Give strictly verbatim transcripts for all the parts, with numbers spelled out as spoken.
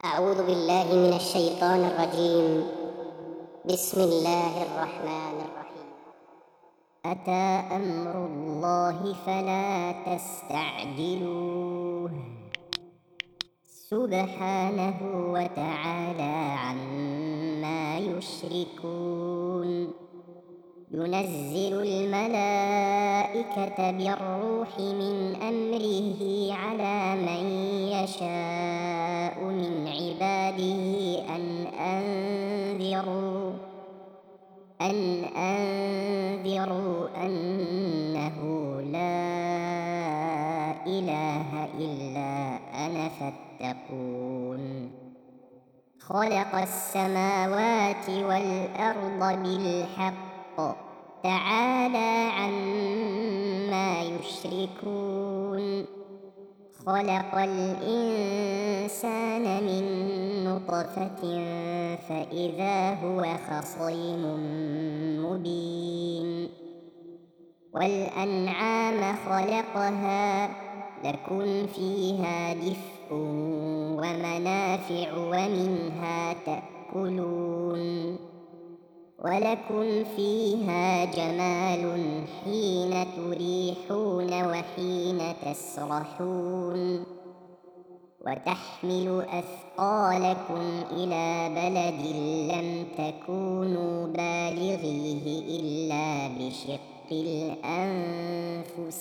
أعوذ بالله من الشيطان الرجيم. بسم الله الرحمن الرحيم. أتى أمر الله فلا تستعجلوه سبحانه وتعالى عما يشركون. ينزل الملائكة بالروح من أمره على من يشاء من عباده أن أنذروا أن أنذروا أنه لا إله إلا أنا فاتقون. خلق السماوات والأرض بالحق تعالى عما يشركون. خلق الإنسان من نطفة فإذا هو خصيم مبين. والأنعام خلقها لكم فيها دفء ومنافع ومنها تأكلون. ولكم فيها جمال حين تريحون وحين تسرحون. وتحمل أثقالكم إلى بلد لم تكونوا بالغيه إلا بشق الأنفس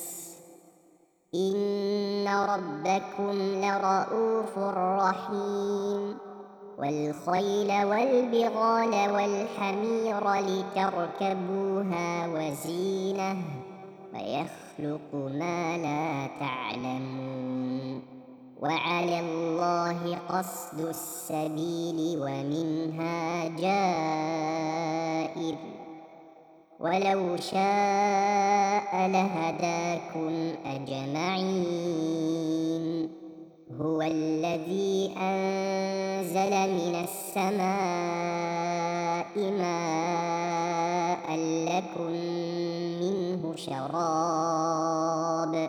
إن ربكم لرءوف رحيم. والخيل والبغال والحمير لتركبوها وزينة ويخلق ما لا تعلمون. وعلى الله قصد السبيل ومنها جائر ولو شاء لهداكم أجمعين. هو الذي أنزل من السماء ماء لكم منه شراب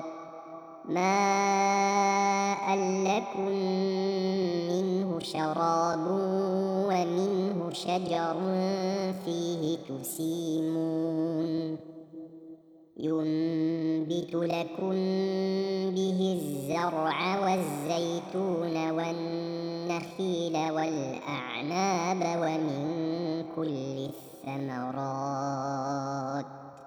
ماء لكم منه شراب ومنه شجر فيه تسيمون. ينبت لكم به الزرع والزيتون والنخيل والأعناب ومن كل الثمرات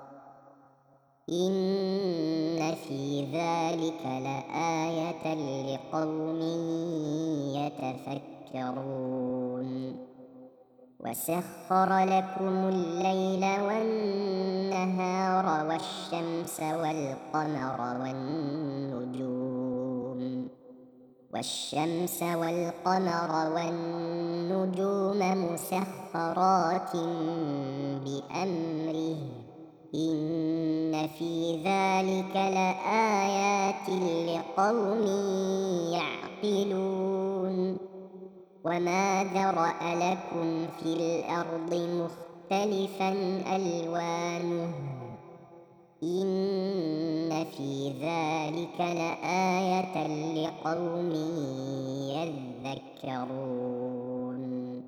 إن في ذلك لآية لقوم يتفكرون. وسخر لكم الليل والنهار والشمس والقمر والنجوم والشمس والقمر والنجوم مسخرات بأمره إن في ذلك لآيات لقوم يعقلون. وما ذرأ لكم في الأرض مختلفا ألوانه إن في ذلك لآية لقوم يذكرون.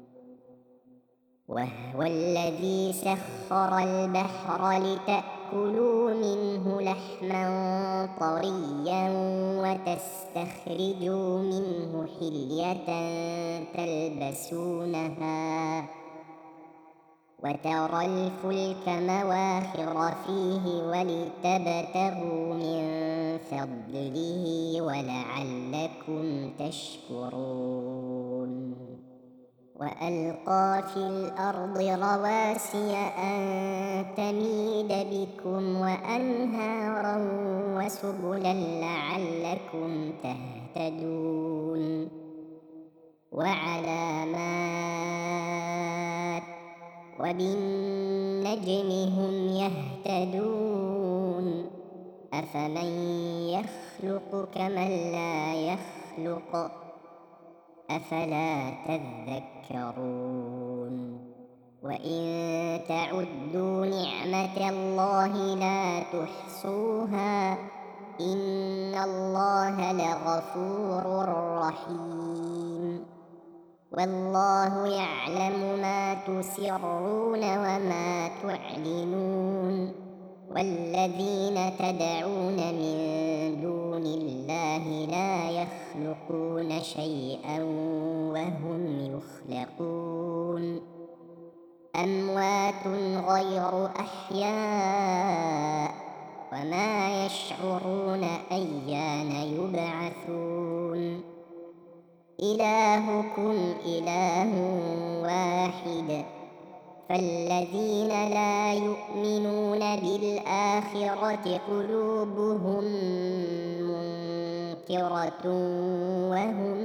وهو الذي سخر البحر لتأكلوا منه لحما طريا وتستخرجوا منه حلية تلبسونها وترى الفلك مواخر فيه ولتبتغوا من فضله ولعلكم تشكرون. وألقى في الأرض رواسي أن تميد بكم وأنهارا وسبلا لعلكم تهتدون. وعلامات وبالنجم هم يهتدون. أفمن يخلق كمن لا يخلق أفلا تذكرون. وإن تعدوا نعمة الله لا تحصوها إن الله لغفور رحيم. والله يعلم ما تسرون وما تعلنون والذين تدعون من دون الله لا يخلقون شيئا وهم يخلقون أموات غير أحياء وما يشعرون أيان يبعثون إلهكم إله واحد فالذين لا يؤمنون بالآخرة قلوبهم منكرة وهم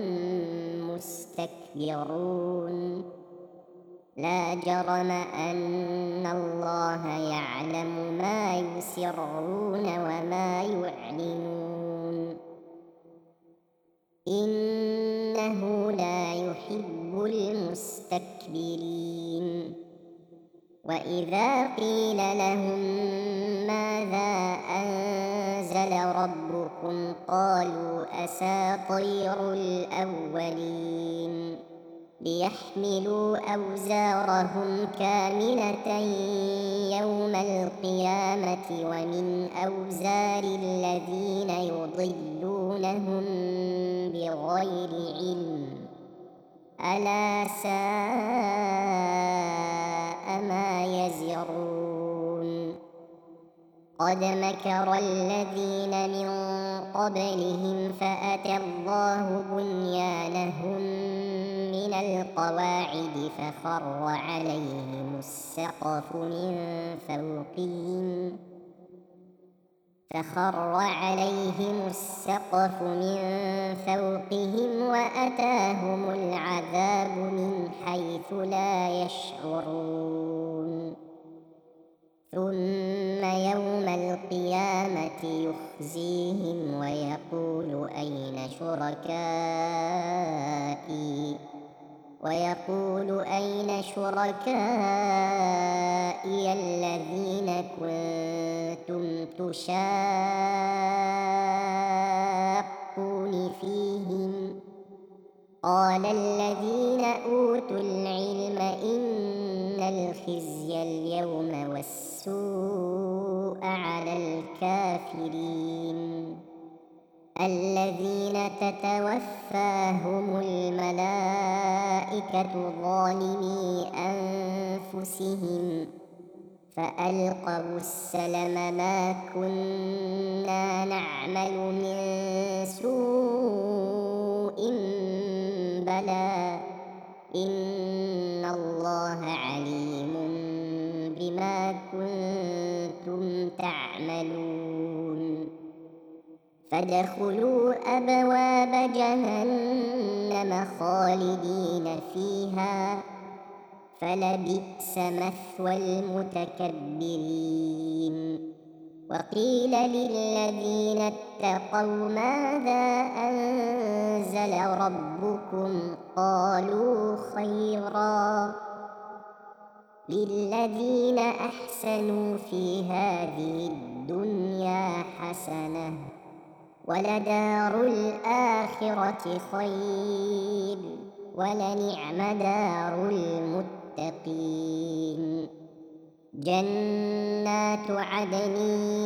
مستكبرون لا جرم أن الله يعلم ما يسرون وما يعلنون إنه لا يحب المستكبرين وإذا قيل لهم ماذا أنزل ربكم قالوا أساطير الأولين ليحملوا أوزارهم كاملة يوم القيامة ومن أوزار الذين يضلونهم بغير علم ألا ساء ما يزرون قد مكر الذين من قبلهم فأتى الله بنيانهم من القواعد فخر عليهم السقف من فوقهم فخر عليهم السقف من فوقهم وأتاهم العذاب من حيث لا يشعرون ثم يوم القيامة يخزيهم ويقول أين شركائي ويقول أين شركائي الذين كنتم تشاقون فيهم قال الذين أوتوا العلم إن الخزي اليوم والسوء على الكافرين الذين تتوفاهم الملائكة ظالمي أنفسهم فألقوا السلم ما كنا نعمل من سوء بلى إن الله عليم بما كنتم تعملون فادخلوا أبواب جهنم خالدين فيها فلبئس مثوى المتكبرين وقيل للذين اتقوا ماذا أنزل ربكم قالوا خيرا للذين أحسنوا في هذه الدنيا حسنة ولدار الآخرة خير ولنعم دار المتقين جنات عدن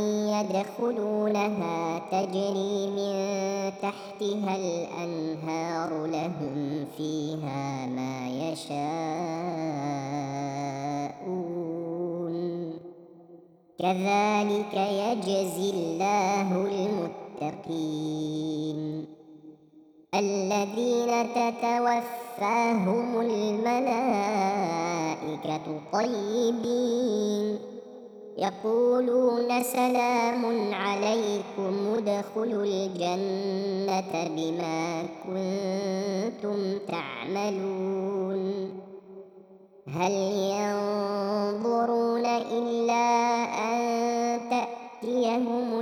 يدخلونها تجري من تحتها الأنهار لهم فيها ما يشاءون كذلك يجزي الله المتقين الذين تتوفاهم الملائكة طيبين يقولون سلام عليكم ادخلوا الجنة بما كنتم تعملون هل ينظرون إلا أن تأتيهم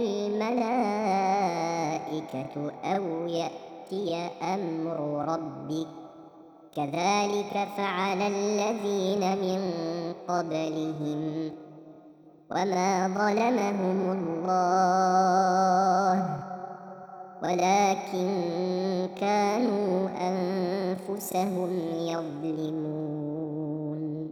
الملائكة أو يأتي أمر ربك كذلك فعل الذين من قبلهم وما ظلمهم الله ولكن كانوا أنفسهم يظلمون.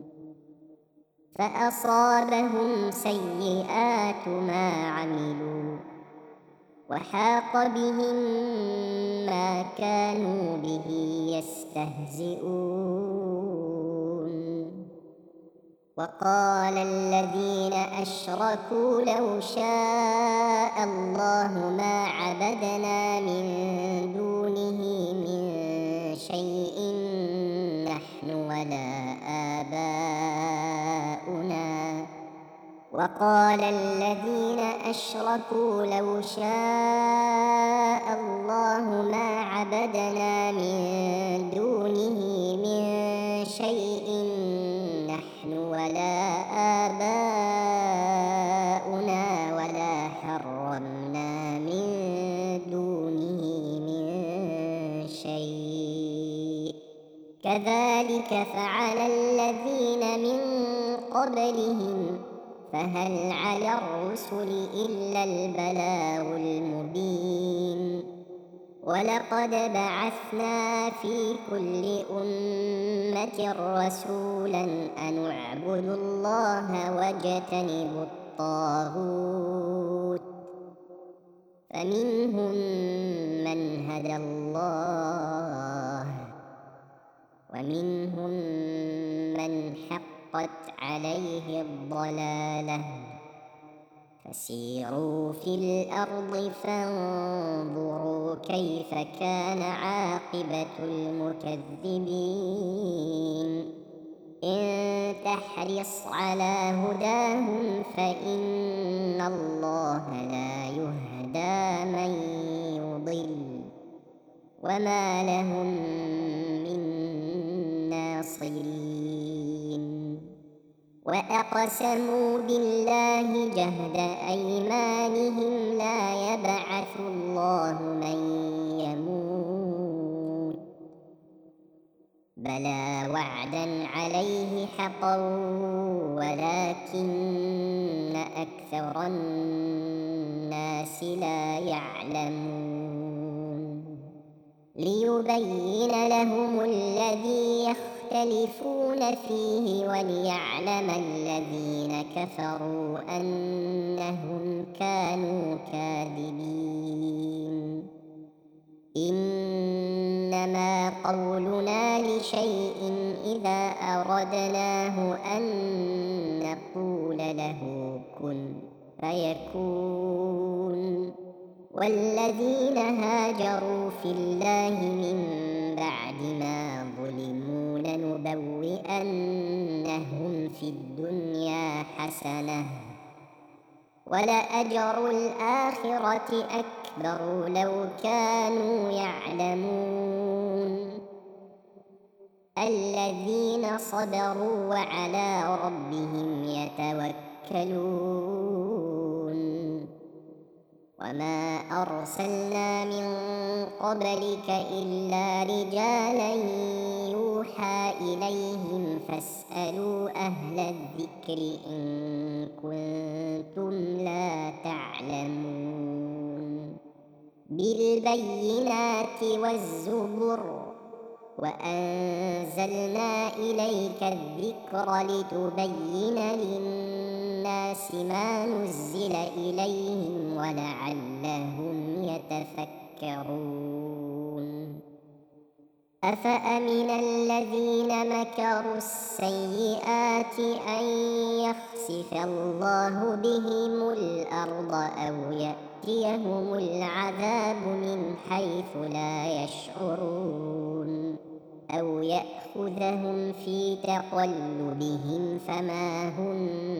فأصابهم سيئات ما عملوا وحاق بهم ما كانوا به يستهزئون. وقال الذين أشركوا لو شاء الله ما عبدنا من دونه من شيء نحن ولا آباؤنا وقال الذين أشركوا لو شاء الله ما عبدنا من دونه من شيء نحن ولا آباؤنا ولا حرمنا من دونه من شيء كذلك فعل الذين من قبلهم فهل على الرسل إلا البلاغ المبين. ولقد بعثنا في كل أمة رسولا أن اعبدوا الله واجتنبوا الطاغوت فمنهم من هدى الله ومنهم من حقت عليه الضلالة فسيروا في الأرض فانظروا كيف كان عاقبة المكذبين. إن تحرص على هداهم فإن الله لا يهدى من يضل وما لهم من ناصرين. وأقسموا بالله جهد أيمانهم لا يبعث الله من يموت بلى وعدا عليه حقا ولكن أكثر الناس لا يعلمون. ليبين لهم الذي يختلفون فيه وليعلم الذين كفروا أنهم كانوا كاذبين. إنما قولنا لشيء إذا أردناه أن نقول له كن فيكون. والذين هاجروا في الله من بعد ما ظلموا لنبوئنهم في الدنيا حسنة ولأجر الآخرة أكبر لو كانوا يعلمون. الذين صبروا وعلى ربهم يتوكلون. وما أرسلنا من قبلك إلا رجالا يوحى إليهم فاسألوا أهل الذكر إن كنتم لا تعلمون. بالبينات والزبر وأنزلنا إليك الذكر لتبين للناس ما نزل إليهم ولعلهم يتفكرون. أفأمن الذين مكروا السيئات أن يخسف الله بهم الأرض أو يأتيهم العذاب من حيث لا يشعرون أو يأخذهم في تقلبهم فما هم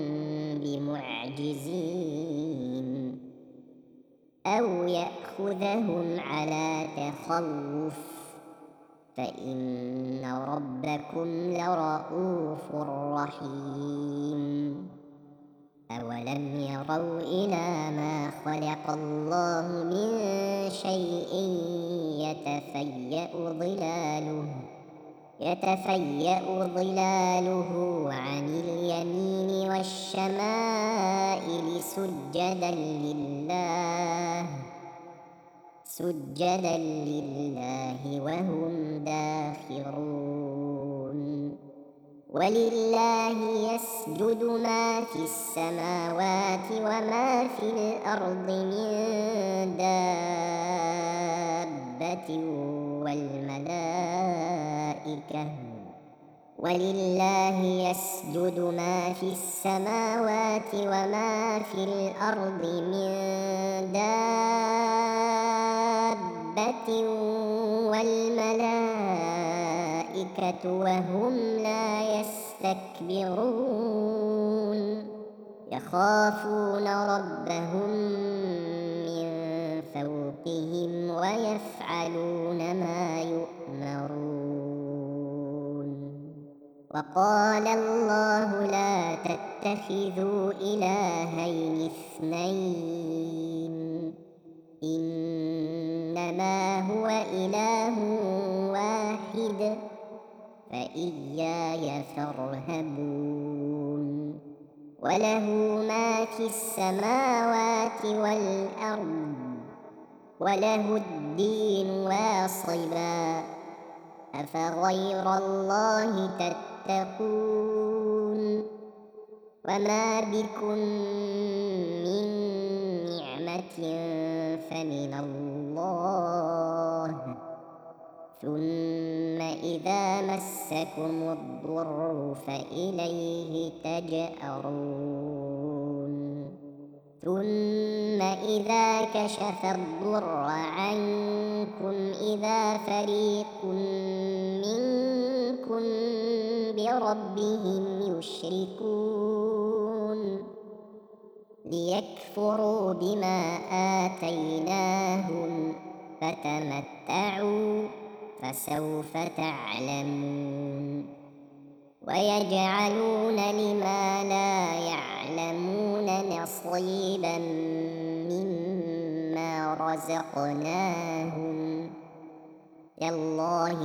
بمعجزين أو يأخذهم على تخوف فإن ربكم لرءوف رحيم. أولم يروا إلى ما خلق الله من شيء يتفيأ ظلاله يتفيأ ظلاله عن اليمين والشمائل سجدا لله سجدا لله وهم داخرون. ولله يسجد ما في السماوات وما في الأرض من دابة والملائكة ولله يسجد ما في السماوات وما في الأرض من دابة والملائكة وهم لا يستكبرون. يخافون ربهم من فوقهم ويفعلون ما يؤمرون. وقال الله لا تتخذوا إلهين اثنين إنما هو إله واحد فإياي فارهبون. وله ما في السماوات والأرض وله الدين واصبا أفغير الله تتقون. وما بكم من نعمة فمن الله ثم إذا مسكم الضر فإليه تجأرون. ثم إذا كشف الضر عنكم إذا فريق منكم بربهم يشركون. ليكفروا بما آتيناهم فتمتعوا فسوف تعلمون. ويجعلون لما لا يعلمون نصيبا مما رزقناهم تالله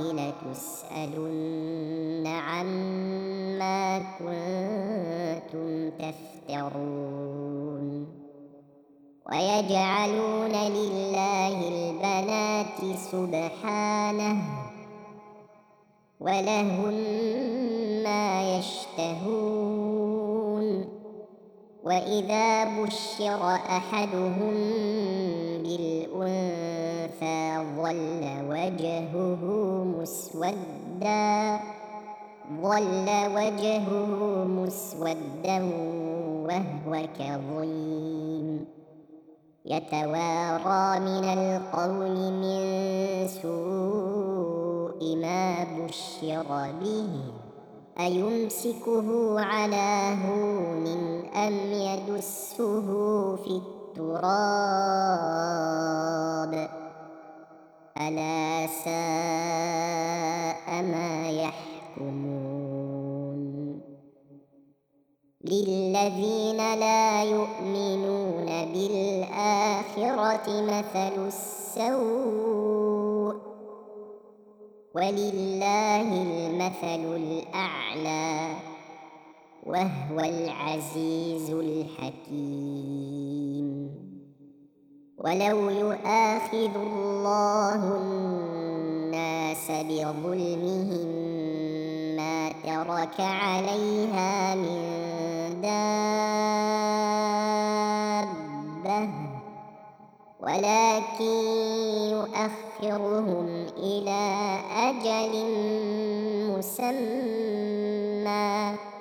لتسألن عما كنتم تفترون. ويجعلون لله البنات سبحانه ولهم ما يشتهون. وإذا بشر أحدهم بالأنثى ظل وجهه مسودا ظل وجهه مسودا وهو كظيم يتوارى من القوم من سوء ما بشر به أيمسكه على هون أم يدسه في التراب ألا ساء ما يحكمون. للذين لا يؤمنون بالآخرة مثل السوء ولله المثل الأعلى وهو العزيز الحكيم. ولو يؤاخذ الله الناس بظلمهم ما ترك عليها من دابة ولكن يؤخرهم إلى أجل مسمى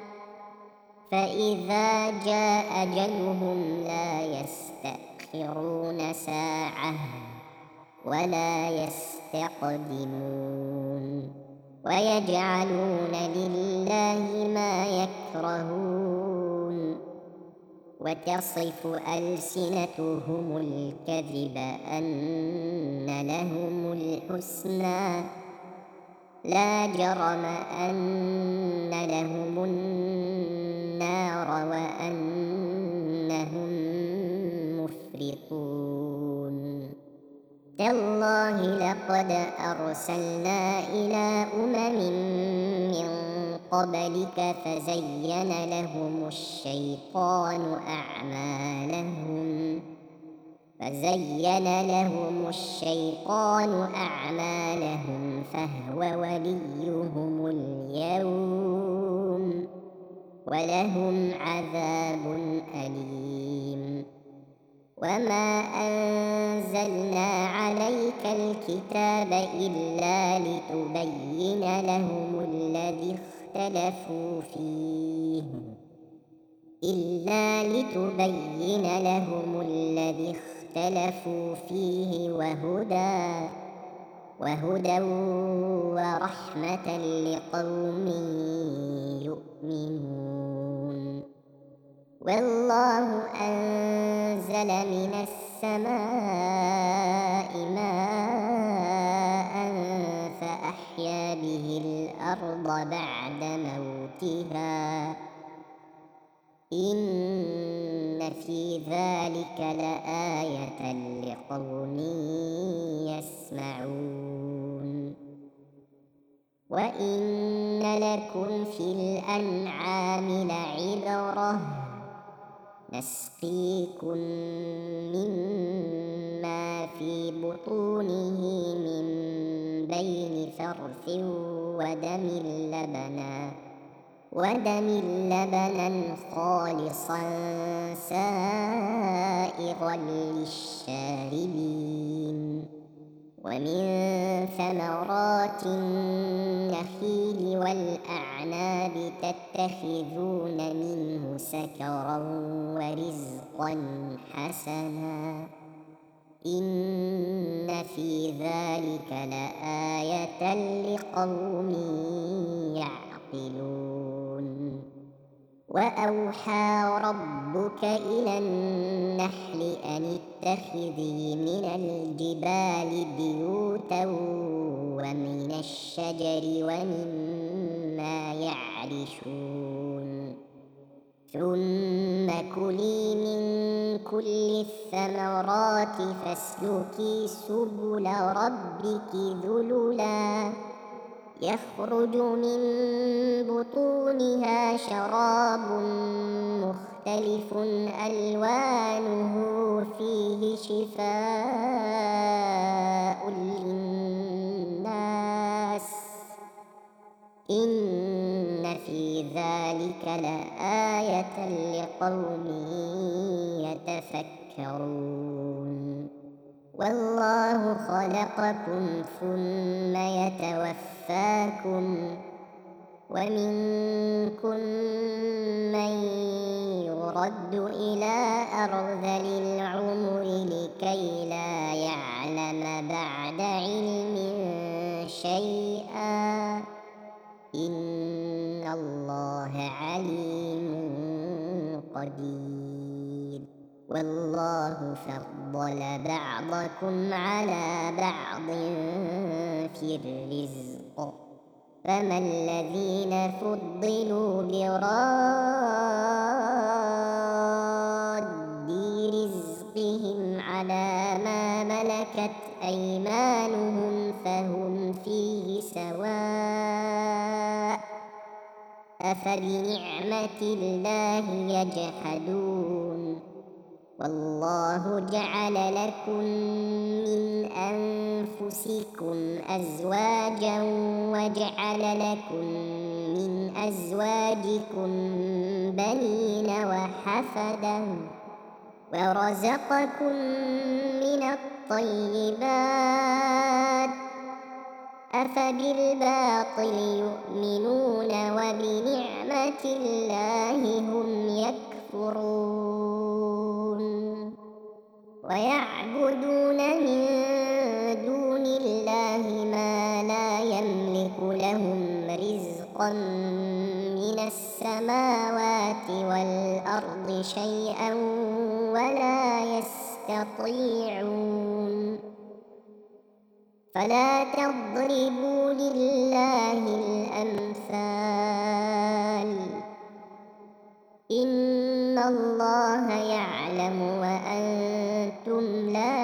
فإذا جاء أجلهم لا يستأخرون ساعة ولا يستقدمون. ويجعلون لله ما يكرهون وتصف ألسنتهم الكذب أن لهم الحسنى لا جرم أن لهم النار وأنهم مفرطون. تالله لقد أرسلنا إلى أمم من قبلك فزين لهم الشيطان أعمالهم فزين لهم الشيطان أعمالهم فهو وليهم اليوم ولهم عذاب أليم. وما أنزلنا عليك الكتاب إلا لتبين لهم الذي اختلفوا فيه إلا لتبين لهم الذي اختلفوا فيه وهدى وهدى ورحمة لقوم يؤمنون. والله أنزل من السماء ماء فأحيا به الأرض بعد موتها إن في ذلك لآية لقوم يسمعون. وإن لكم في الأنعام لعبرة نسقيكم مما في بطونه من بين فرث ودم لبنا ودم لبنا خالصا سائغا للشاربين ومن ثمرات النخيل والأعناب تتخذون منه سكرا ورزقا حسنا إن في ذلك لآية لقوم يعقلون. وأوحى ربك إلى النحل أن اتخذي من الجبال بيوتا ومن الشجر ومما يعرشون ثم كلي من كل الثمرات فاسلكي سبل ربك ذللا يخرج من بطونها شراب مختلف ألوانه فيه شفاء للناس إن في ذلك لآية لقوم يتفكرون. والله خلقكم ثم يتوفاكم ومنكم من يرد إلى أرذل العمر لكي لا يعلم بعد علم شيئا إن الله عليم قدير. والله فضل بعضكم على بعض في الرزق فما الذين فضلوا براد رزقهم على ما ملكت أيمانهم فهم فيه سواء أفبنعمة الله يجحدون. والله جعل لكم من أنفسكم أزواجا وجعل لكم من أزواجكم بنين وحفدا ورزقكم من الطيبات أفبالباطل يؤمنون وبنعمة الله هم يكفرون. ويعبدون من دون الله ما لا يملك لهم رزقا من السماوات والأرض شيئا ولا يستطيعون. فلا تضربوا لله الأمثال إن الله يعلم وأنتم لا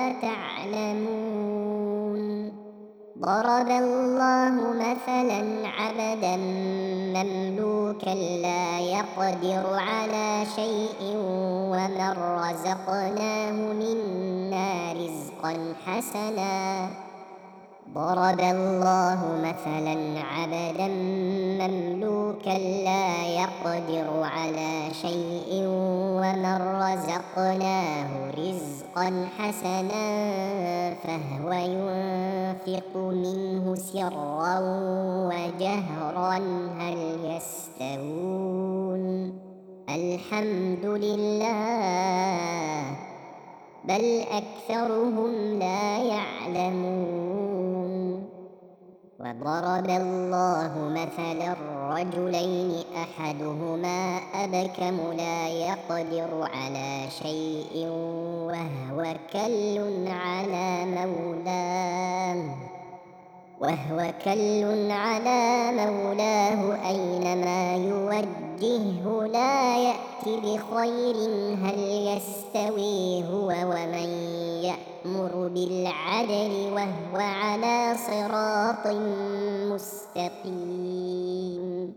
تعلمون. ضرب الله مثلا عبدا مملوكا لا يقدر على شيء ومن رزقناه منا رزقا حسنا. ضرب الله مثلا عبدا مملوكا لا يقدر على شيء ومن رزقناه رزقا حسنا فهو ينفق منه سرا وجهرا هل يستوون؟ الحمد لله بل أكثرهم لا يعلمون. وضرب الله مثلا رجلين أحدهما أبكم لا يقدر على شيء وهو كل على مولاه وهو كل على مولاه أينما يوجهه لا يأت بخير هل يستوي هو ومن يأمر بالعدل وهو على صراط مستقيم.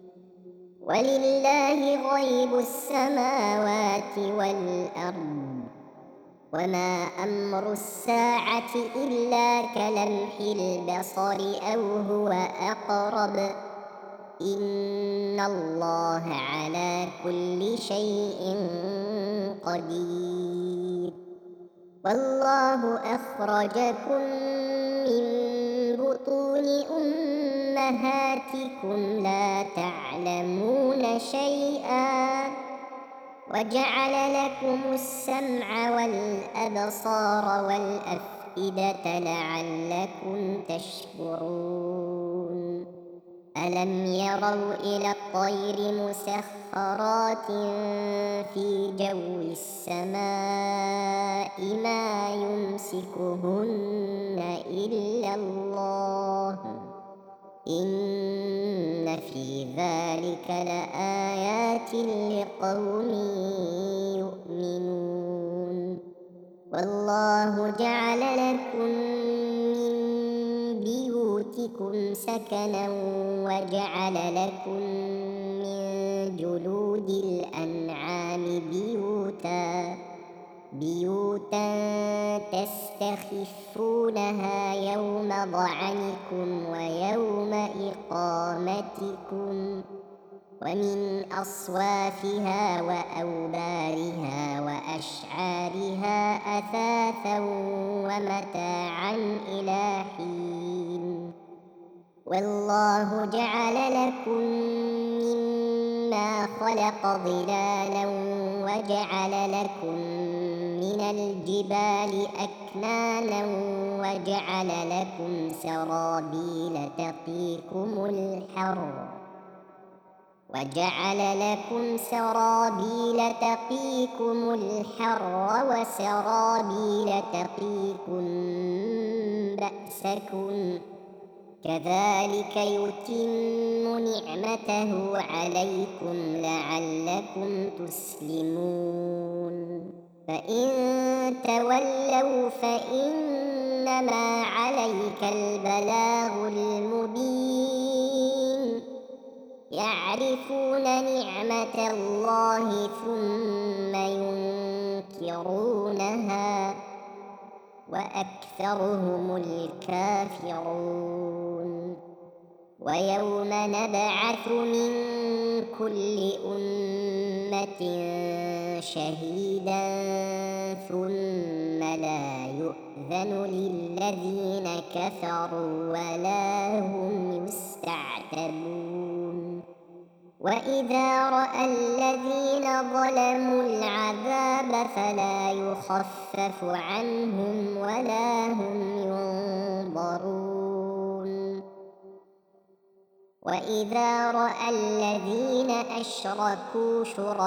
ولله غيب السماوات والأرض وما أمر الساعة إلا كلمح البصر أو هو أقرب إن الله على كل شيء قدير. والله أخرجكم من بطون أمهاتكم لا تعلمون شيئا وجعل لكم السمع والأبصار والأفئدة لعلكم تشكرون. ألم يروا إلى الطير مسخرات في جو السماء ما يمسكهن إلا الله إن في ذلك لآيات لقوم يؤمنون. والله جعل لكم من بيوتكم سكنا وجعل لكم من جلود الأنعام بيوتا بيوتا تستخفونها يوم ضعنكم ويوم إقامتكم ومن أصوافها وأوبارها وأشعارها أثاثا ومتاعا إلى حين. والله جعل لكم مما خلق ظلالا وجعل لكم من الجبال أكنانا وجعل لكم سرابيل تقيكم الحر وجعل لكم سرابيل تقيكم الحر وسرابيل تقيكم بأسكم كذلك يتم نعمته عليكم لعلكم تسلمون. فإن تولوا فإنما عليك البلاغ المبين. يعرفون نعمة الله ثم ينكرونها وأكثرهم الكافرون. ويوم نبعث من كل أمة شهيدا ثم لا يؤذن للذين كفروا ولا هم يستعتبون. وإذا رأى الذين ظلموا العذاب فلا يخفف عنهم ولا هم ينظرون. وإذا رأى الذين أشركوا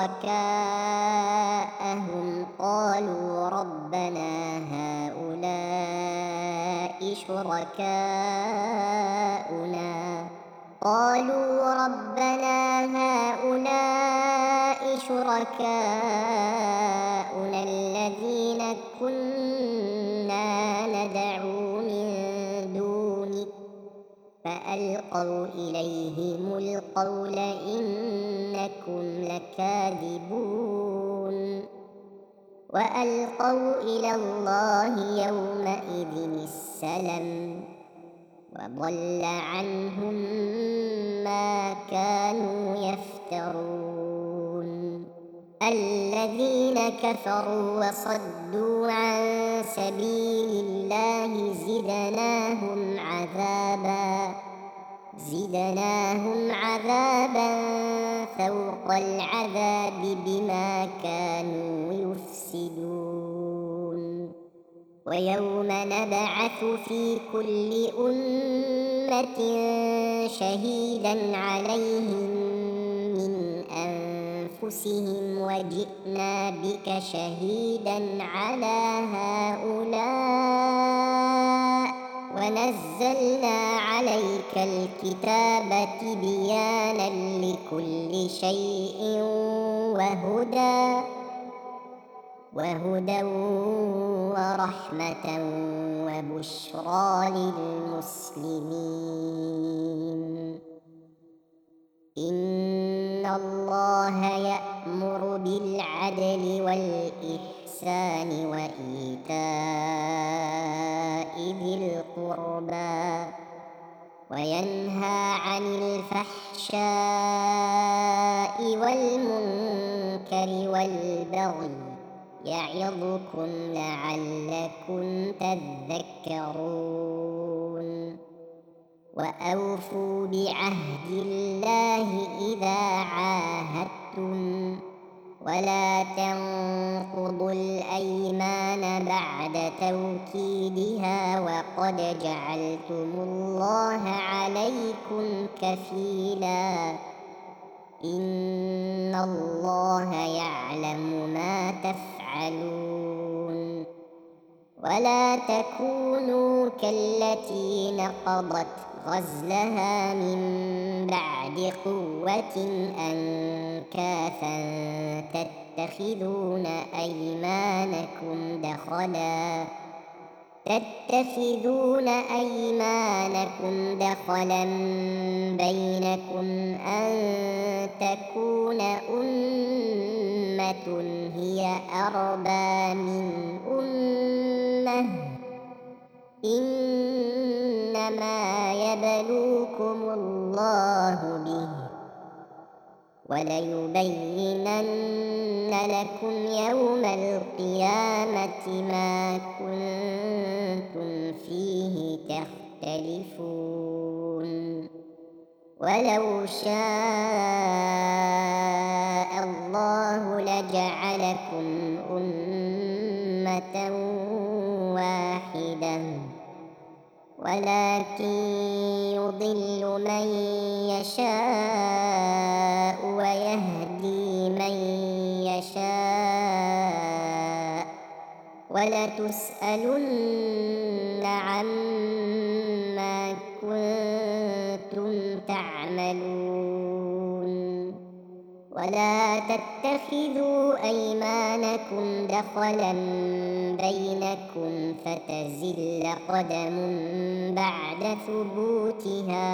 شركاءهم قالوا ربنا هؤلاء شركاؤنا قالوا ربنا هؤلاء شركاؤنا الذين كنا ندعو من دونك وألقوا إليهم القول إنكم لكاذبون وألقوا إلى الله يومئذ السلم وضل عنهم ما كانوا يفترون الذين كفروا وصدوا عن سبيل الله زدناهم عذابا زدناهم عذابا فوق العذاب بما كانوا يفسدون ويوم نبعث في كل أمة شهيدا عليهم من أنفسهم وجئنا بك شهيدا على هؤلاء ونزلنا عليك الكتاب تبيانا لكل شيء وهدى وهدى ورحمة وبشرى للمسلمين إن الله يأمر بالعدل والإحسان وإيتاء ذي القربى وينهى عن الفحشاء والمنكر والبغي يعظكم لعلكم تذكرون وأوفوا بعهد الله إذا عاهدتم ولا تنقضوا الأيمان بعد توكيدها وقد جعلتم الله عليكم كفيلا إن الله يعلم ما تفعلون ولا تكونوا كالتي نقضت غزلها من بعد قوة أنكاثا تتخذون أيمانكم دخلا تتخذون أيمانكم دخلا بينكم أن تكون أمة هي أربى من أمة إنما يبلوكم الله به وليبينن لكم يوم القيامة ما كنتم فيه تختلفون ولو شاء الله لجعلكم أمة واحدة ولكن يضل من يشاء ويهدي من يشاء ولتسألن عما كنتم تعملون ولا تتخذوا أيمانكم دخلا بينكم فتزل قدم بعد ثبوتها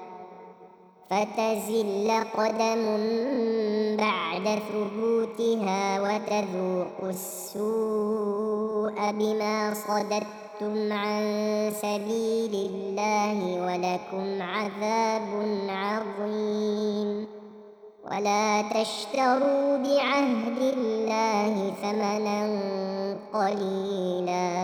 فتزل قدم بعد ثبوتها وتذوقوا السوء بما صددتم عن سبيل الله ولكم عذاب عظيم ولا تشتروا بعهد الله ثمنا قليلا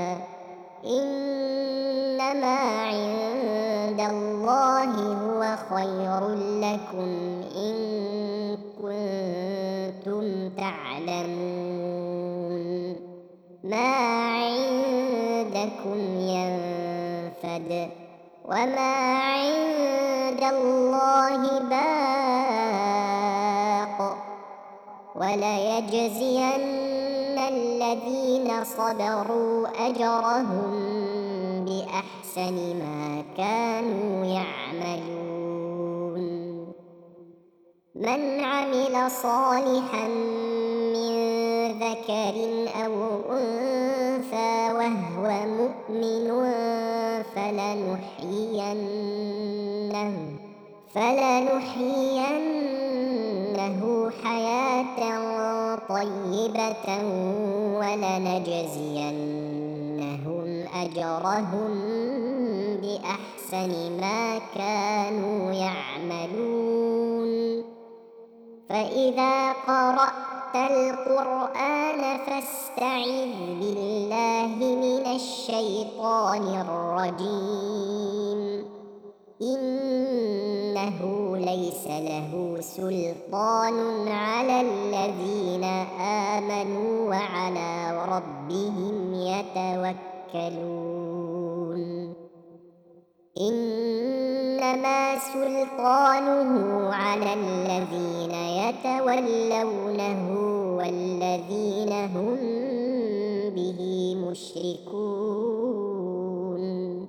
إنما عند الله هو خير لكم إن كنتم تعلمون ما عندكم ينفد وما عند الله باق وليجزين الذين صبروا أجرهم بأحسن ما كانوا يعملون من عمل صالحا من ذكر أو أنثى وهو مؤمن فلنحيينه فلنحيينه حياة طيبة ولنجزينهم أجرهم بأحسن ما كانوا يعملون فإذا قرأت القرآن فاستعذ بالله من الشيطان الرجيم إنه ليس له سلطان على الذين آمنوا وعلى ربهم يتوكلون إنما سلطانه على الذين يتولونه والذين هم به مشركون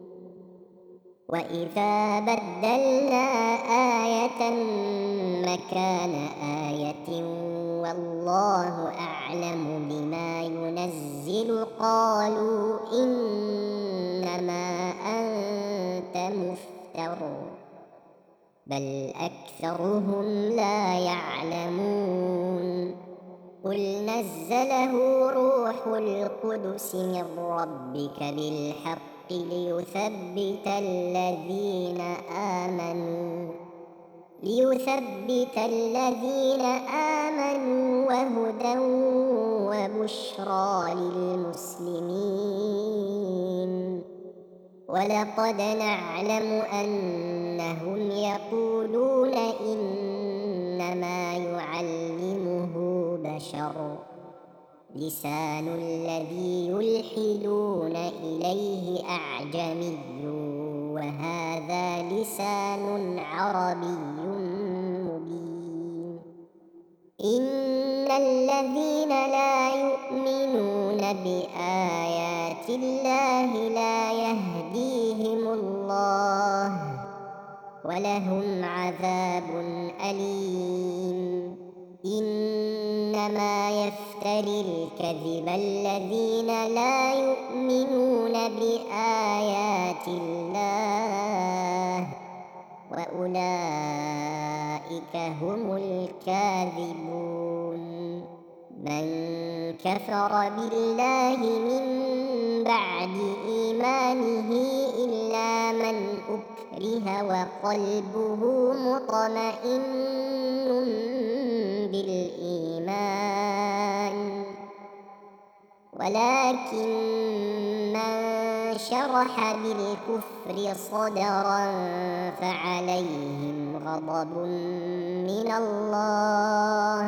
وإذا بدلنا آية مكان آية والله أعلم بما ينزل قالوا إنما أنت مفتر بل أكثرهم لا يعلمون قل نزله روح القدس من ربك بالحق ليثبت الذين آمنوا ليثبت الذين آمنوا وهدى وبشرى للمسلمين ولقد نعلم أنهم يقولون إنما يعلمه بشر لسان الذي يلحدون إليه أعجمي وهذا لسان عربي مبين إن الذين لا يؤمنون بآيات الله لا يهديهم الله ولهم عذاب أليم إنما يفتري الكذب الذين لا يؤمنون بآيات الله وأولئك هم الكاذبون من كفر بالله من بعد إيمانه إلا من أكره وقلبه مطمئن بالإيمان ولكن من شرح بالكفر صدرا فعليهم غضب من الله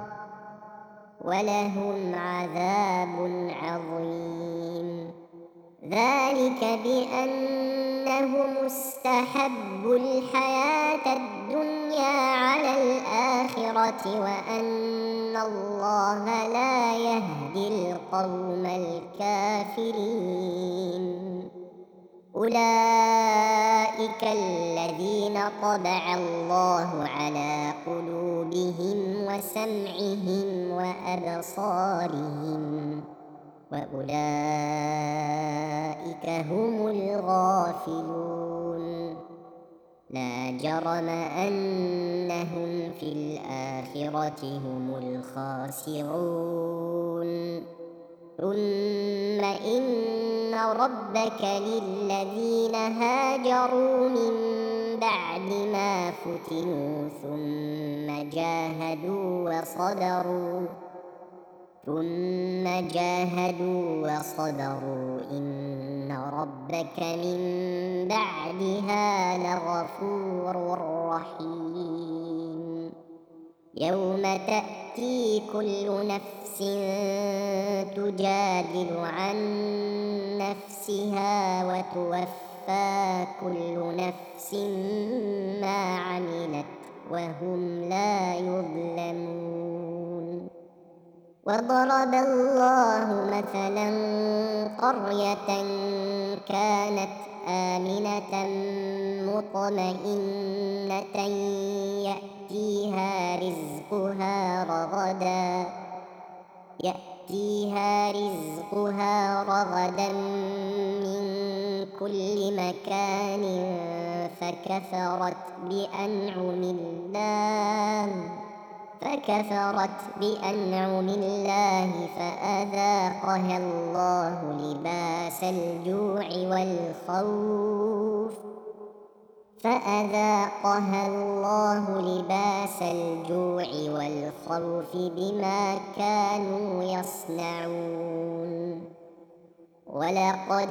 ولهم عذاب عظيم ذلك بأنهم استحبوا الحياة الدنيا على الآخرة وأن الله لا يهدي القوم الكافرين أولئك الذين طبع الله على قلوبهم وسمعهم وأبصارهم وأولئك هم الغافلون لا جرم أنهم في الآخرة هم الخاسرون ثم إن ربك للذين هاجروا من بعد ما فتنوا ثم جاهدوا وصبروا ثم جاهدوا وصبروا إن ربك من بعدها لغفور رحيم يوم تأتي كل نفس تجادل عن نفسها وتوفى كل نفس ما عملت وهم لا يظلمون وضرب الله مثلا قرية كانت آمنة مطمئنة يأتيها رزقها رغدا يأتيها رزقها رغدا من كل مكان فكفرت بأنعم الله فكفرت بأنعم الله فأذاقها الله لباس الجوع والخوف فأذاقها الله لباس الجوع والخوف بما كانوا يصنعون ولقد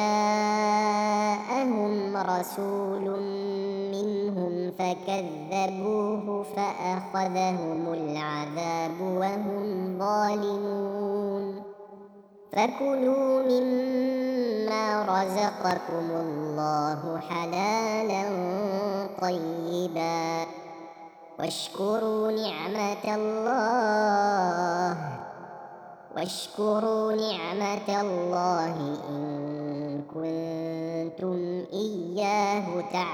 جاءهم رسول منهم فكذبوه فأخذهم العذاب وهم ظالمون فكلوا مما رزقكم الله حلالا طيبا واشكروا نعمة الله واشكروا نعمة الله إن كنتم إياه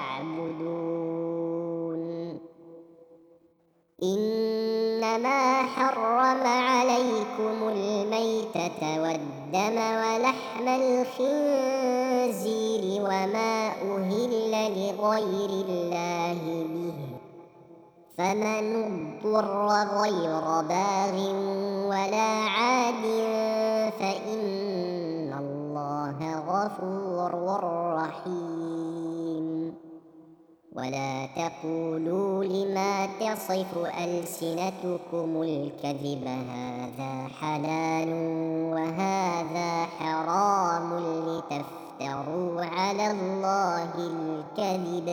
تعبدون إنما حرم عليكم الميتة والدم ولحم الخنزير وما أهل لغير الله به فمن اضطر غير باغ ولا عاد فإن الله غفور رحيم ولا تقولوا لما تصف ألسنتكم الكذب هذا حلال وهذا حرام لتفتروا على الله الكذب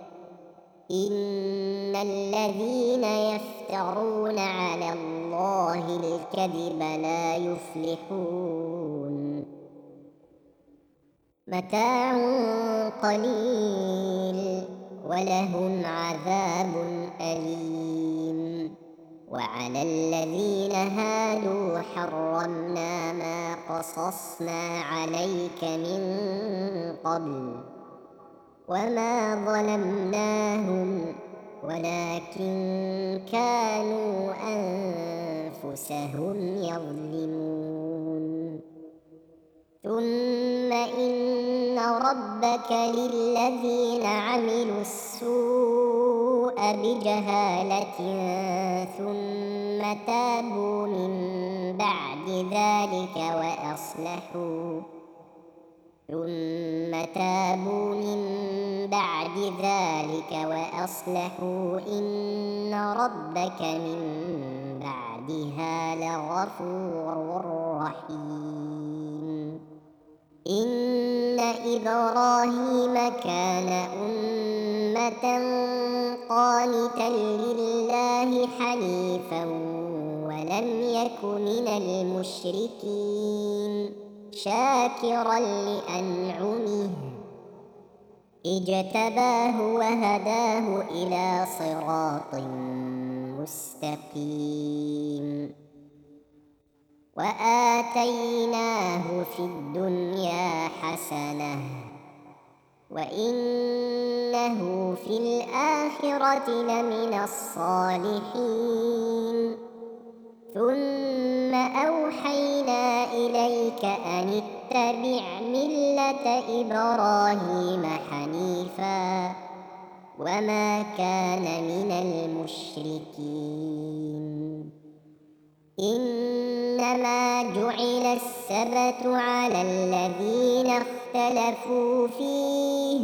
إن الذين يفترون على الله الكذب لا يفلحون متاع قليل ولهم عذاب أليم وعلى الذين هادوا حرمنا ما قصصنا عليك من قبل وما ظلمناهم ولكن كانوا أنفسهم يظلمون ثم إن ربك للذين عملوا السوء بجهالة ثم تابوا من بعد ذلك وأصلحوا ثم تابوا من بعد ذلك وأصلحوا إن ربك من بعدها لغفور رحيم إن إبراهيم كان أمة قانتا لله حنيفا ولم يك من المشركين شاكرا لأنعمه اجتباه وهداه إلى صراط مستقيم وآتيناه في الدنيا حسنة وإنه في الآخرة لمن الصالحين ثم أوحينا إليك أن اتبع ملة إبراهيم حنيفا وما كان من المشركين إنما جعل السبت على الذين اختلفوا فيه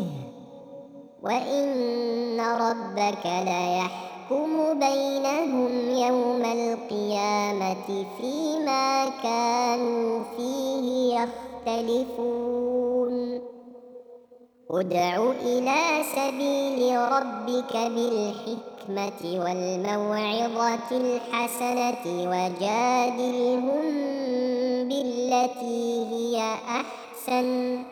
وإن ربك ليحكم بينهم يوم القيامة فيما كانوا فيه يختلفون ادع إلى سبيل ربك بالحكمة والموعظة الحسنة وجادلهم بالتي هي أحسن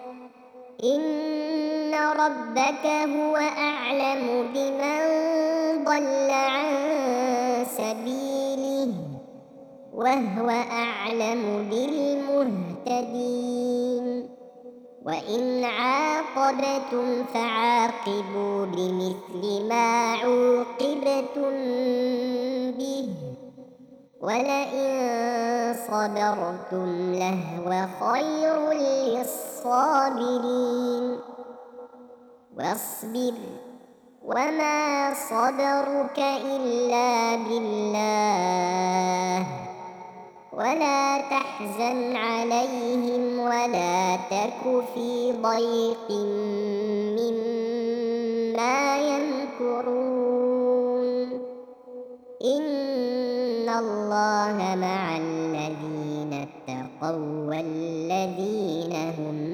إن ربك هو أعلم بمن ضل عن سبيله وهو أعلم بالمهتدين وإن عاقبتم فعاقبوا بمثل ما عوقبتم به ولئن صبرتم لهو خير للصابرين الصابرين واصبر وما صبرك إلا بالله ولا تحزن عليهم ولا تك في ضيق مما يمكرون إن الله مع الذين اتقوا والذين هم